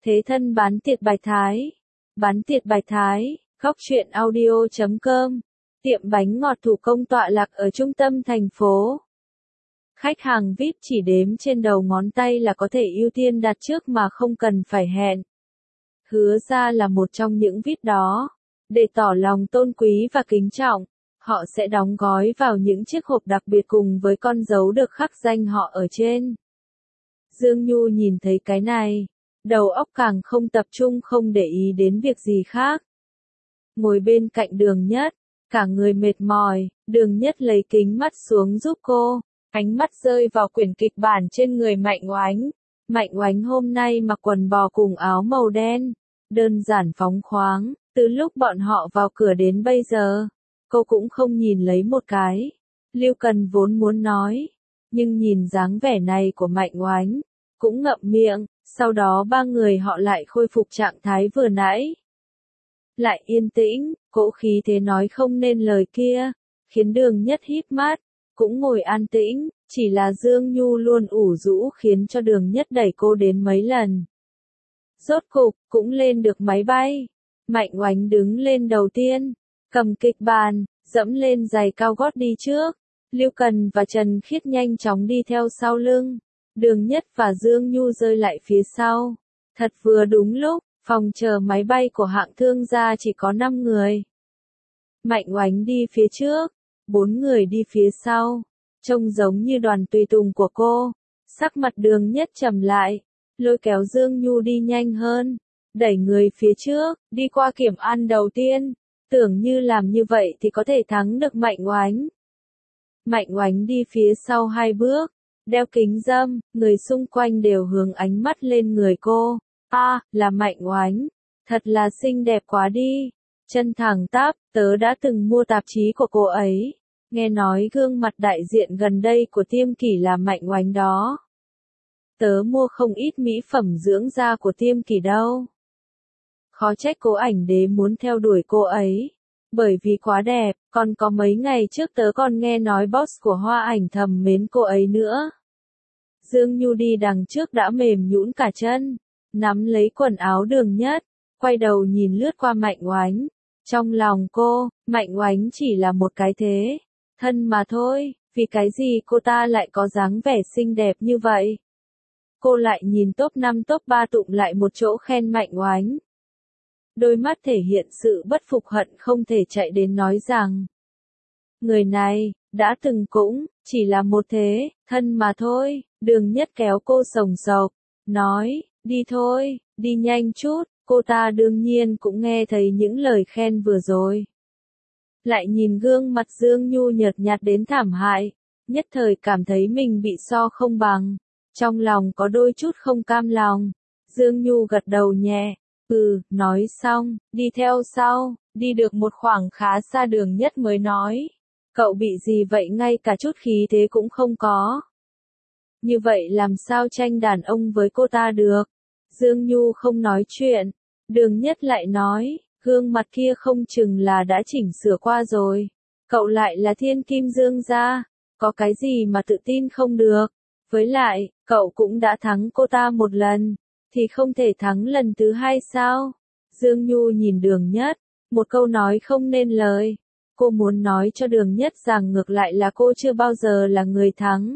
Thế thân bán tiệt Bạch Thái. Bán tiệt Bạch Thái, góc truyện audio.com. Tiệm bánh ngọt thủ công tọa lạc ở trung tâm thành phố. Khách hàng VIP chỉ đếm trên đầu ngón tay là có thể ưu tiên đặt trước mà không cần phải hẹn. Hứa ra là một trong những VIP đó. Để tỏ lòng tôn quý và kính trọng, họ sẽ đóng gói vào những chiếc hộp đặc biệt cùng với con dấu được khắc danh họ ở trên. Dương Nhu nhìn thấy cái này, đầu óc càng không tập trung, không để ý đến việc gì khác. Ngồi bên cạnh Đường Nhất, cả người mệt mỏi, Đường Nhất lấy kính mắt xuống giúp cô, ánh mắt rơi vào quyển kịch bản trên người Mạnh Oánh. Mạnh Oánh hôm nay mặc quần bò cùng áo màu đen, đơn giản phóng khoáng, từ lúc bọn họ vào cửa đến bây giờ, cô cũng không nhìn lấy một cái. Lưu Cần vốn muốn nói, nhưng nhìn dáng vẻ này của Mạnh Oánh, cũng ngậm miệng, sau đó ba người họ lại khôi phục trạng thái vừa nãy. Lại yên tĩnh, cỗ khí thế nói không nên lời kia, khiến Đường Nhất híp mắt, cũng ngồi an tĩnh, chỉ là Dương Nhu luôn ủ rũ khiến cho Đường Nhất đẩy cô đến mấy lần. Rốt cục, cũng lên được máy bay. Mạnh Oánh đứng lên đầu tiên, cầm kịch bản, dẫm lên giày cao gót đi trước. Lưu Cần và Trần Khiết nhanh chóng đi theo sau lưng. Đường Nhất và Dương Nhu rơi lại phía sau. Thật vừa đúng lúc, phòng chờ máy bay của hãng thương gia chỉ có 5 người. Mạnh Oánh đi phía trước, 4 người đi phía sau, trông giống như đoàn tùy tùng của cô. Sắc mặt Đường Nhất trầm lại, lôi kéo Dương Nhu đi nhanh hơn, đẩy người phía trước, đi qua kiểm an đầu tiên, tưởng như làm như vậy thì có thể thắng được Mạnh Oánh. Mạnh Oánh đi phía sau 2 bước, đeo kính râm, người xung quanh đều hướng ánh mắt lên người cô. Là Mạnh Oánh, thật là xinh đẹp quá đi, chân thẳng tắp, tớ đã từng mua tạp chí của cô ấy, nghe nói gương mặt đại diện gần đây của Tiêm Kỷ là Mạnh Oánh đó. Tớ mua không ít mỹ phẩm dưỡng da của Tiêm Kỷ đâu. Khó trách Cố Ảnh Đế muốn theo đuổi cô ấy, bởi vì quá đẹp, còn có mấy ngày trước tớ còn nghe nói boss của Hoa Ảnh thầm mến cô ấy nữa. Dương Nhu đi đằng trước đã mềm nhũn cả chân, nắm lấy quần áo Đường Nhất, quay đầu nhìn lướt qua Mạnh Oánh. Trong lòng cô, Mạnh Oánh chỉ là một cái thế thân mà thôi, vì cái gì cô ta lại có dáng vẻ xinh đẹp như vậy. Cô lại nhìn top 5 top 3 tụng lại một chỗ khen Mạnh Oánh. Đôi mắt thể hiện sự bất phục hận không thể chạy đến nói rằng, người này, đã từng cũng, chỉ là một thế thân mà thôi. Đường Nhất kéo cô sồng sộc, nói, đi thôi, đi nhanh chút. Cô ta đương nhiên cũng nghe thấy những lời khen vừa rồi. Lại nhìn gương mặt Dương Nhu nhợt nhạt đến thảm hại, nhất thời cảm thấy mình bị so không bằng, trong lòng có đôi chút không cam lòng. Dương Nhu gật đầu nhẹ, nói xong, đi theo sau, đi được một khoảng khá xa Đường Nhất mới nói, cậu bị gì vậy, ngay cả chút khí thế cũng không có. Như vậy làm sao tranh đàn ông với cô ta được? Dương Nhu không nói chuyện, Đường Nhất lại nói, gương mặt kia không chừng là đã chỉnh sửa qua rồi. Cậu lại là thiên kim Dương gia, có cái gì mà tự tin không được? Với lại, cậu cũng đã thắng cô ta một lần, thì không thể thắng lần thứ hai sao? Dương Nhu nhìn Đường Nhất, một câu nói không nên lời. Cô muốn nói cho Đường Nhất rằng ngược lại là cô chưa bao giờ là người thắng.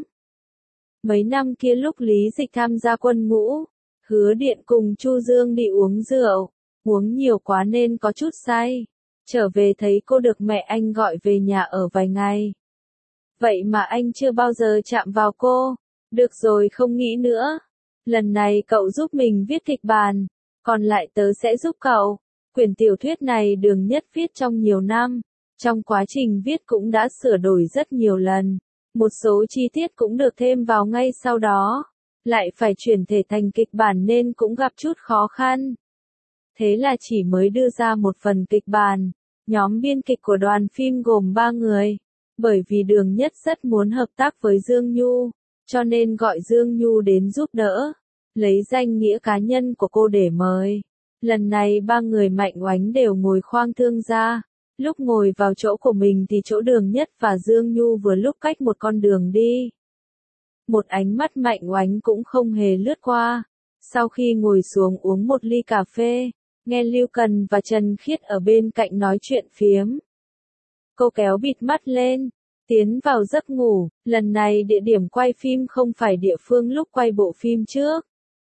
Mấy năm kia lúc Lý Dịch tham gia quân ngũ, Hứa Điện cùng Chu Dương đi uống rượu, uống nhiều quá nên có chút say. Trở về thấy cô được mẹ anh gọi về nhà ở vài ngày. Vậy mà anh chưa bao giờ chạm vào cô. Được rồi, không nghĩ nữa. Lần này cậu giúp mình viết kịch bản, còn lại tớ sẽ giúp cậu. Quyển tiểu thuyết này Đường Nhất viết trong nhiều năm, trong quá trình viết cũng đã sửa đổi rất nhiều lần. Một số chi tiết cũng được thêm vào ngay sau đó, lại phải chuyển thể thành kịch bản nên cũng gặp chút khó khăn. Thế là chỉ mới đưa ra một phần kịch bản. Nhóm biên kịch của đoàn phim gồm 3 người. Bởi vì Đường Nhất rất muốn hợp tác với Dương Nhu, cho nên gọi Dương Nhu đến giúp đỡ, lấy danh nghĩa cá nhân của cô để mời. Lần này 3 người Mạnh Oánh đều ngồi khoang thương gia. Lúc ngồi vào chỗ của mình thì chỗ Đường Nhất và Dương Nhu vừa lúc cách một con đường đi. Một ánh mắt Mạnh Oánh cũng không hề lướt qua. Sau khi ngồi xuống uống một ly cà phê, nghe Lưu Cần và Trần Khiết ở bên cạnh nói chuyện phiếm. Cô kéo bịt mắt lên, tiến vào giấc ngủ. Lần này địa điểm quay phim không phải địa phương lúc quay bộ phim trước,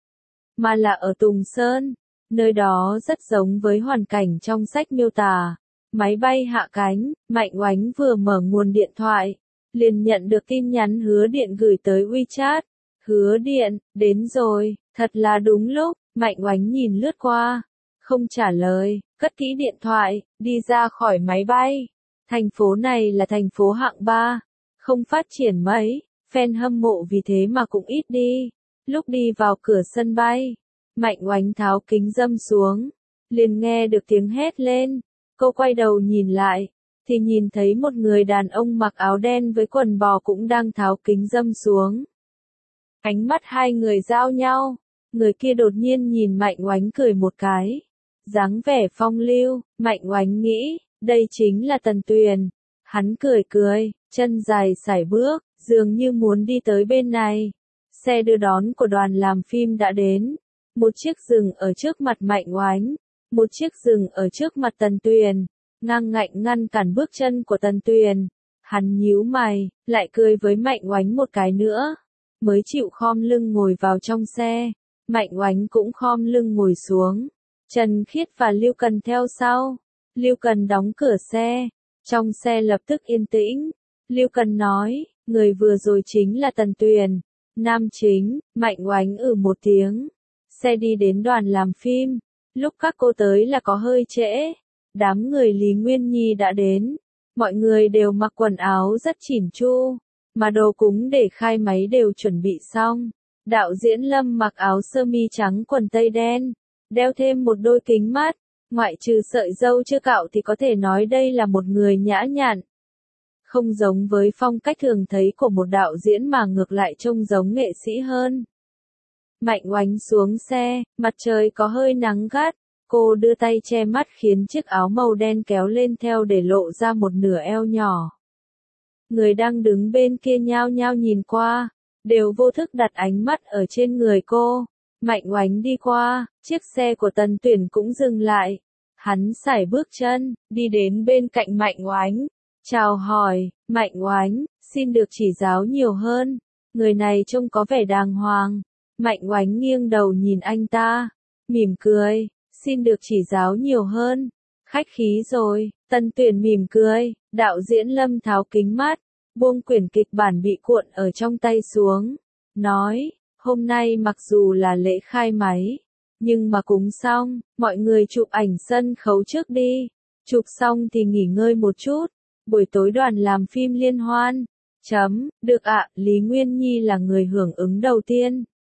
mà là ở Tùng Sơn. Nơi đó rất giống với hoàn cảnh trong sách miêu tả. Máy bay hạ cánh, Mạnh Oánh vừa mở nguồn điện thoại, liền nhận được tin nhắn Hứa Điện gửi tới WeChat. Hứa Điện, đến rồi, thật là đúng lúc. Mạnh Oánh nhìn lướt qua, không trả lời, cất kỹ điện thoại, đi ra khỏi máy bay. Thành phố này là thành phố hạng 3, không phát triển mấy, fan hâm mộ vì thế mà cũng ít đi. Lúc đi vào cửa sân bay, Mạnh Oánh tháo kính râm xuống, liền nghe được tiếng hét lên. Cô quay đầu nhìn lại, thì nhìn thấy một người đàn ông mặc áo đen với quần bò cũng đang tháo kính râm xuống. Ánh mắt hai người giao nhau, người kia đột nhiên nhìn Mạnh Oánh cười một cái. Dáng vẻ phong lưu, Mạnh Oánh nghĩ, đây chính là Tần Tuyền. Hắn cười cười, chân dài sải bước, dường như muốn đi tới bên này. Xe đưa đón của đoàn làm phim đã đến. Một chiếc dừng ở trước mặt Mạnh Oánh, một chiếc dừng ở trước mặt Tần Tuyền, ngang ngạnh ngăn cản bước chân của Tần Tuyền. Hắn nhíu mày, lại cười với Mạnh Oánh một cái nữa, mới chịu khom lưng ngồi vào trong xe. Mạnh Oánh cũng khom lưng ngồi xuống. Trần Khiết và Lưu Cần theo sau. Lưu Cần đóng cửa xe, trong xe lập tức yên tĩnh. Lưu Cần nói, người vừa rồi chính là Tần Tuyền, nam chính. Mạnh Oánh một tiếng. Xe đi đến đoàn làm phim. Lúc các cô tới là có hơi trễ. Đám người Lý Nguyên Nhi đã đến. Mọi người đều mặc quần áo rất chỉn chu, mà đồ cúng để khai máy đều chuẩn bị xong. Đạo diễn Lâm mặc áo sơ mi trắng quần tây đen, đeo thêm một đôi kính mắt, ngoại trừ sợi râu chưa cạo thì có thể nói đây là một người nhã nhặn. Không giống với phong cách thường thấy của một đạo diễn mà ngược lại trông giống nghệ sĩ hơn. Mạnh Oánh xuống xe, mặt trời có hơi nắng gắt, cô đưa tay che mắt khiến chiếc áo màu đen kéo lên theo để lộ ra một nửa eo nhỏ. Người đang đứng bên kia nhao nhao nhìn qua, đều vô thức đặt ánh mắt ở trên người cô. Mạnh Oánh đi qua, chiếc xe của Tần Tuyển cũng dừng lại. Hắn sải bước chân, đi đến bên cạnh Mạnh Oánh. Chào hỏi, Mạnh Oánh, xin được chỉ giáo nhiều hơn. Người này trông có vẻ đàng hoàng. Mạnh Oánh nghiêng đầu nhìn anh ta, mỉm cười, xin được chỉ giáo nhiều hơn. Khách khí rồi. Tần Tuyển mỉm cười. Đạo diễn Lâm tháo kính mắt, buông quyển kịch bản bị cuộn ở trong tay xuống, nói, hôm nay mặc dù là lễ khai máy, nhưng mà cúng xong, mọi người chụp ảnh sân khấu trước đi. Chụp xong thì nghỉ ngơi một chút, buổi tối đoàn làm phim liên hoan. Được ạ. Lý Nguyên Nhi là người hưởng ứng đầu tiên.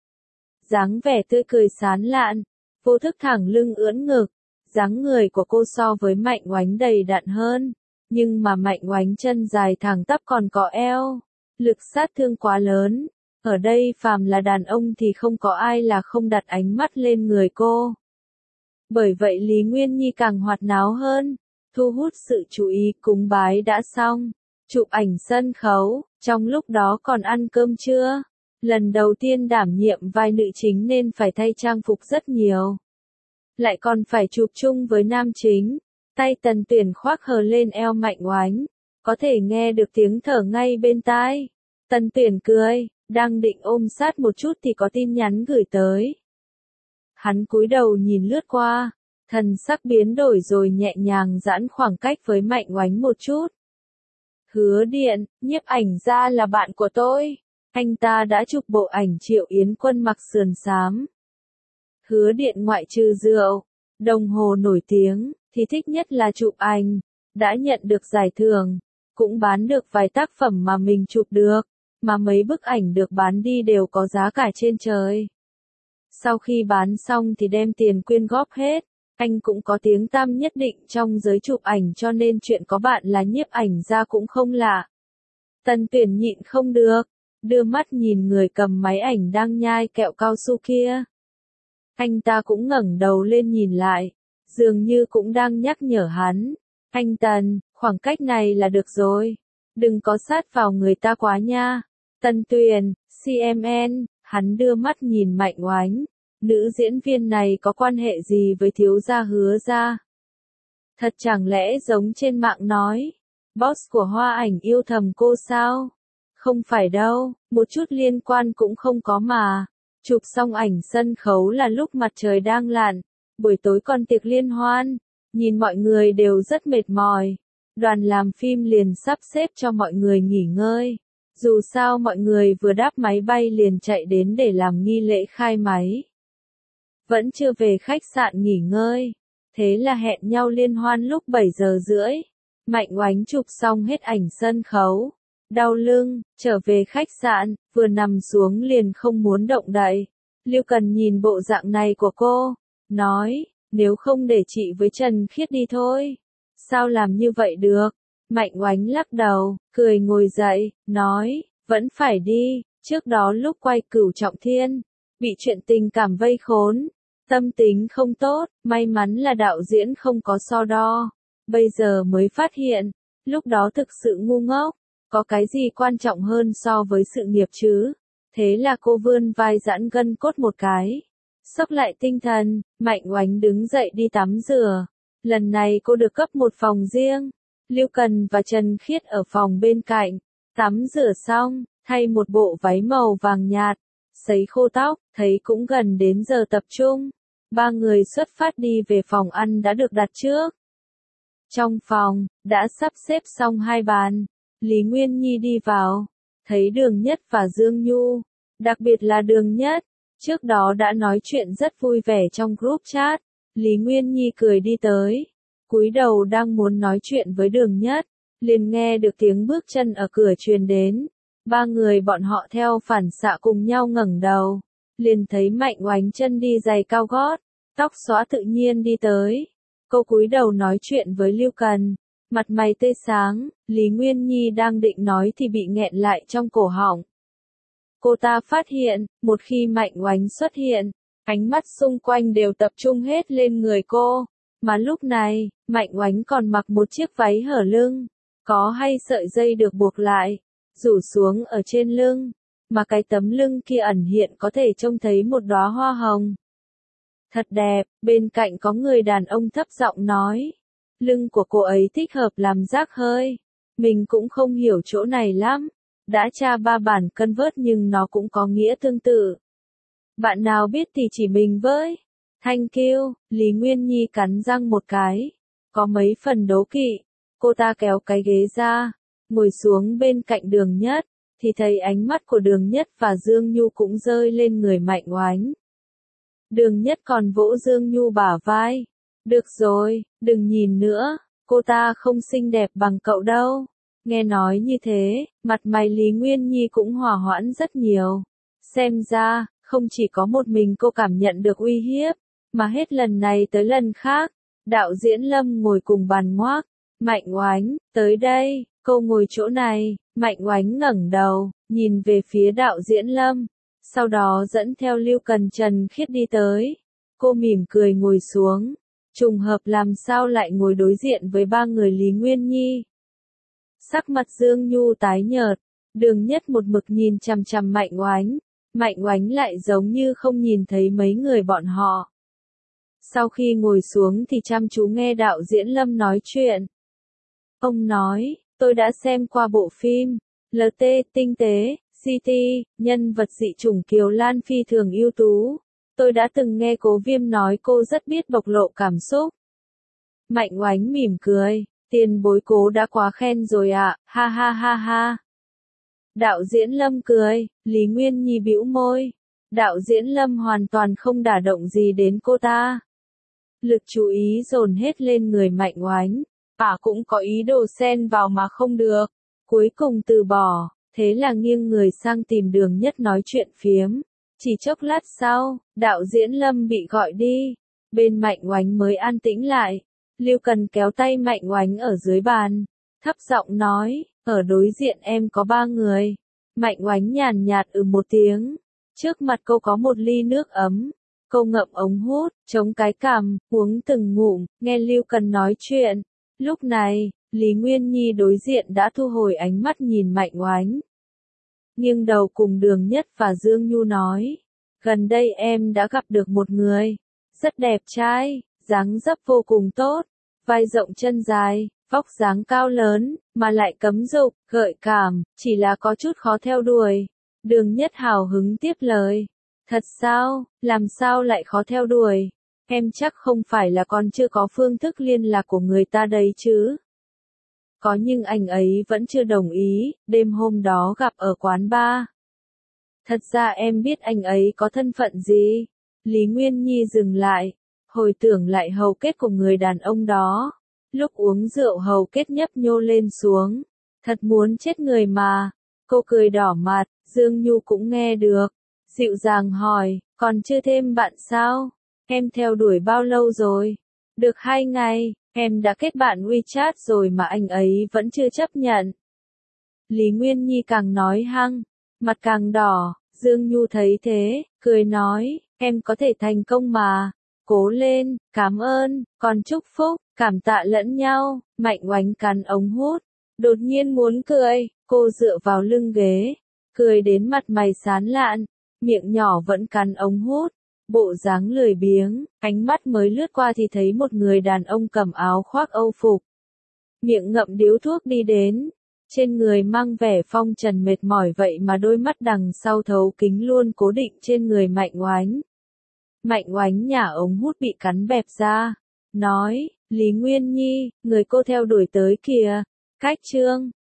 Dáng vẻ tươi cười sán lạn, vô thức thẳng lưng ưỡn ngực. Dáng người của cô so với Mạnh Oánh đầy đặn hơn, nhưng mà Mạnh Oánh chân dài thẳng tắp còn có eo. Lực sát thương quá lớn. Ở đây phàm là đàn ông thì không có ai là không đặt ánh mắt lên người cô. Bởi vậy Lý Nguyên Nhi càng hoạt náo hơn, thu hút sự chú ý. Cúng bái đã xong, chụp ảnh sân khấu, trong lúc đó còn ăn cơm trưa. Lần đầu tiên đảm nhiệm vai nữ chính nên phải thay trang phục rất nhiều. Lại còn phải chụp chung với nam chính. Tay Tần Tuyển khoác hờ lên eo Mạnh Oánh, có thể nghe được tiếng thở ngay bên tai. Tần Tuyển cười, đang định ôm sát một chút thì có tin nhắn gửi tới. Hắn cúi đầu nhìn lướt qua, thần sắc biến đổi rồi nhẹ nhàng giãn khoảng cách với Mạnh Oánh một chút. Hứa Điện, nhiếp ảnh gia là bạn của tôi. Anh ta đã chụp bộ ảnh Triệu Yến Quân mặc sườn xám. Hứa Điện ngoại trừ rượu, đồng hồ nổi tiếng, thì thích nhất là chụp ảnh. Đã nhận được giải thưởng, cũng bán được vài tác phẩm mà mình chụp được, mà mấy bức ảnh được bán đi đều có giá cả trên trời. Sau khi bán xong thì đem tiền quyên góp hết. Anh cũng có tiếng tăm nhất định trong giới chụp ảnh cho nên chuyện có bạn là nhiếp ảnh gia cũng không lạ. Tần Tuyển nhịn không được, đưa mắt nhìn người cầm máy ảnh đang nhai kẹo cao su kia. Anh ta cũng ngẩng đầu lên nhìn lại, dường như cũng đang nhắc nhở hắn. Anh Tần, khoảng cách này là được rồi. Đừng có sát vào người ta quá nha. Tần Tuyền, CMN, hắn đưa mắt nhìn Mạnh Oánh. nữ diễn viên này có quan hệ gì với thiếu gia Hứa gia? Thật chẳng lẽ giống trên mạng nói, boss của Hoa Ảnh yêu thầm cô sao? Không phải đâu, một chút liên quan cũng không có mà. Chụp xong ảnh sân khấu là lúc mặt trời đang lặn, buổi tối còn tiệc liên hoan, nhìn mọi người đều rất mệt mỏi. Đoàn làm phim liền sắp xếp cho mọi người nghỉ ngơi. Dù sao mọi người vừa đáp máy bay liền chạy đến để làm nghi lễ khai máy. Vẫn chưa về khách sạn nghỉ ngơi. Thế là hẹn nhau liên hoan lúc 7 giờ rưỡi. Mạnh Oánh chụp xong hết ảnh sân khấu. Đau lưng, trở về khách sạn, vừa nằm xuống liền không muốn động đậy. Lưu Cần nhìn bộ dạng này của cô, nói, nếu không để chị với Trần Khiết đi thôi. Sao làm như vậy được? Mạnh Oánh lắc đầu, cười ngồi dậy, nói, vẫn phải đi, trước đó lúc quay Cửu Trọng Thiên, bị chuyện tình cảm vây khốn, tâm tính không tốt, may mắn là đạo diễn không có so đo. Bây giờ mới phát hiện, lúc đó thực sự ngu ngốc, có cái gì quan trọng hơn so với sự nghiệp chứ? Thế là cô vươn vai giãn gân cốt một cái. Xốc lại tinh thần, Mạnh Oánh đứng dậy đi tắm rửa. Lần này cô được cấp một phòng riêng. Lưu Cần và Trần Khiết ở phòng bên cạnh. Tắm rửa xong, thay một bộ váy màu vàng nhạt, sấy khô tóc, thấy cũng gần đến giờ tập trung. Ba người xuất phát đi về phòng ăn đã được đặt trước. Trong phòng, đã sắp xếp xong hai bàn. Lý Nguyên Nhi đi vào, thấy Đường Nhất và Dương Nhu, đặc biệt là Đường Nhất, trước đó đã nói chuyện rất vui vẻ trong group chat. Lý Nguyên Nhi cười đi tới, cúi đầu đang muốn nói chuyện với Đường Nhất, liền nghe được tiếng bước chân ở cửa truyền đến. Ba người bọn họ theo phản xạ cùng nhau ngẩng đầu, liền thấy Mạnh Oánh chân đi giày cao gót, tóc xõa tự nhiên đi tới. Cô cúi đầu nói chuyện với Lưu Cần, mặt mày tươi sáng. Lý Nguyên Nhi đang định nói thì bị nghẹn lại trong cổ họng. Cô ta phát hiện, một khi Mạnh Oánh xuất hiện, ánh mắt xung quanh đều tập trung hết lên người cô. Mà lúc này, Mạnh Oánh còn mặc một chiếc váy hở lưng, có hay sợi dây được buộc lại, rủ xuống ở trên lưng, mà cái tấm lưng kia ẩn hiện có thể trông thấy một đóa hoa hồng. Thật đẹp, bên cạnh có người đàn ông thấp giọng nói. Lưng của cô ấy thích hợp làm rác hơi. Mình cũng không hiểu chỗ này lắm. Đã tra ba bản cân vớt nhưng nó cũng có nghĩa tương tự. Bạn nào biết thì chỉ mình với. Thank you, Lý Nguyên Nhi cắn răng một cái. Có mấy phần đố kỵ. Cô ta kéo cái ghế ra, ngồi xuống bên cạnh Đường Nhất, thì thấy ánh mắt của Đường Nhất và Dương Nhu cũng rơi lên người Mạnh Oánh. Đường Nhất còn vỗ Dương Nhu bả vai. Được rồi, đừng nhìn nữa, cô ta không xinh đẹp bằng cậu đâu. Nghe nói như thế, mặt mày Lý Nguyên Nhi cũng hòa hoãn rất nhiều. Xem ra, không chỉ có một mình cô cảm nhận được uy hiếp, mà hết lần này tới lần khác. Đạo diễn Lâm ngồi cùng bàn ngoác. Mạnh Oánh, tới đây, cô ngồi chỗ này. Mạnh Oánh ngẩng đầu, nhìn về phía đạo diễn Lâm. Sau đó dẫn theo Lưu Cần Trần Khiết đi tới. Cô mỉm cười ngồi xuống. Trùng hợp làm sao lại ngồi đối diện với ba người Lý Nguyên Nhi. Sắc mặt Dương Nhu tái nhợt, Đường Nhất một mực nhìn chằm chằm Mạnh Oánh. Mạnh Oánh lại giống như không nhìn thấy mấy người bọn họ. Sau khi ngồi xuống thì chăm chú nghe đạo diễn Lâm nói chuyện. Ông nói, tôi đã xem qua bộ phim, LT, tinh tế, CT, nhân vật dị chủng Kiều Lan phi thường ưu tú. Tôi đã từng nghe Cố Viêm nói cô rất biết bộc lộ cảm xúc. Mạnh Oánh mỉm cười, tiền bối Cố đã quá khen rồi ạ, ha ha ha ha. Đạo diễn Lâm cười, Lý Nguyên Nhi bĩu môi. Đạo diễn Lâm hoàn toàn không đả động gì đến cô ta. Lực chú ý dồn hết lên người Mạnh Oánh. Cũng có ý đồ xen vào mà không được. Cuối cùng từ bỏ, thế là nghiêng người sang tìm Đường Nhất nói chuyện phiếm. Chỉ chốc lát sau, đạo diễn Lâm bị gọi đi. Bên Mạnh Oánh mới an tĩnh lại. Lưu Cần kéo tay Mạnh Oánh ở dưới bàn. Thấp giọng nói, ở đối diện em có 3 người. Mạnh Oánh nhàn nhạt một tiếng. Trước mặt cô có một ly nước ấm. Cô ngậm ống hút, chống cái cằm, uống từng ngụm, nghe Lưu Cần nói chuyện. Lúc này, Lý Nguyên Nhi đối diện đã thu hồi ánh mắt nhìn Mạnh Oánh. Nghiêng đầu cùng Đường Nhất và Dương Nhu nói. Gần đây em đã gặp được một người, rất đẹp trai, dáng dấp vô cùng tốt, vai rộng chân dài, vóc dáng cao lớn, mà lại cấm dục, gợi cảm, chỉ là có chút khó theo đuổi. Đường Nhất hào hứng tiếp lời. Thật sao, làm sao lại khó theo đuổi? Em chắc không phải là còn chưa có phương thức liên lạc của người ta đấy chứ? Có, nhưng anh ấy vẫn chưa đồng ý, đêm hôm đó gặp ở quán bar. Thật ra em biết anh ấy có thân phận gì? Lý Nguyên Nhi dừng lại, hồi tưởng lại hầu kết của người đàn ông đó. Lúc uống rượu hầu kết nhấp nhô lên xuống. Thật muốn chết người mà. Cô cười đỏ mặt, Dương Nhu cũng nghe được. Dịu dàng hỏi, còn chưa thêm bạn sao? Em theo đuổi bao lâu rồi? Được 2 ngày, em đã kết bạn WeChat rồi mà anh ấy vẫn chưa chấp nhận. Lý Nguyên Nhi càng nói hăng, mặt càng đỏ, Dương Nhu thấy thế, cười nói, em có thể thành công mà. Cố lên, cảm ơn, còn chúc phúc, cảm tạ lẫn nhau. Mạnh Oánh cắn ống hút, đột nhiên muốn cười, cô dựa vào lưng ghế, cười đến mặt mày sán lạn, miệng nhỏ vẫn cắn ống hút, bộ dáng lười biếng, ánh mắt mới lướt qua thì thấy một người đàn ông cầm áo khoác Âu phục, miệng ngậm điếu thuốc đi đến. Trên người mang vẻ phong trần mệt mỏi vậy mà đôi mắt đằng sau thấu kính luôn cố định trên người Mạnh Oánh. Mạnh Oánh nhả ống hút bị cắn bẹp ra, nói, Lý Nguyên Nhi, người cô theo đuổi tới kìa. Cách Trương,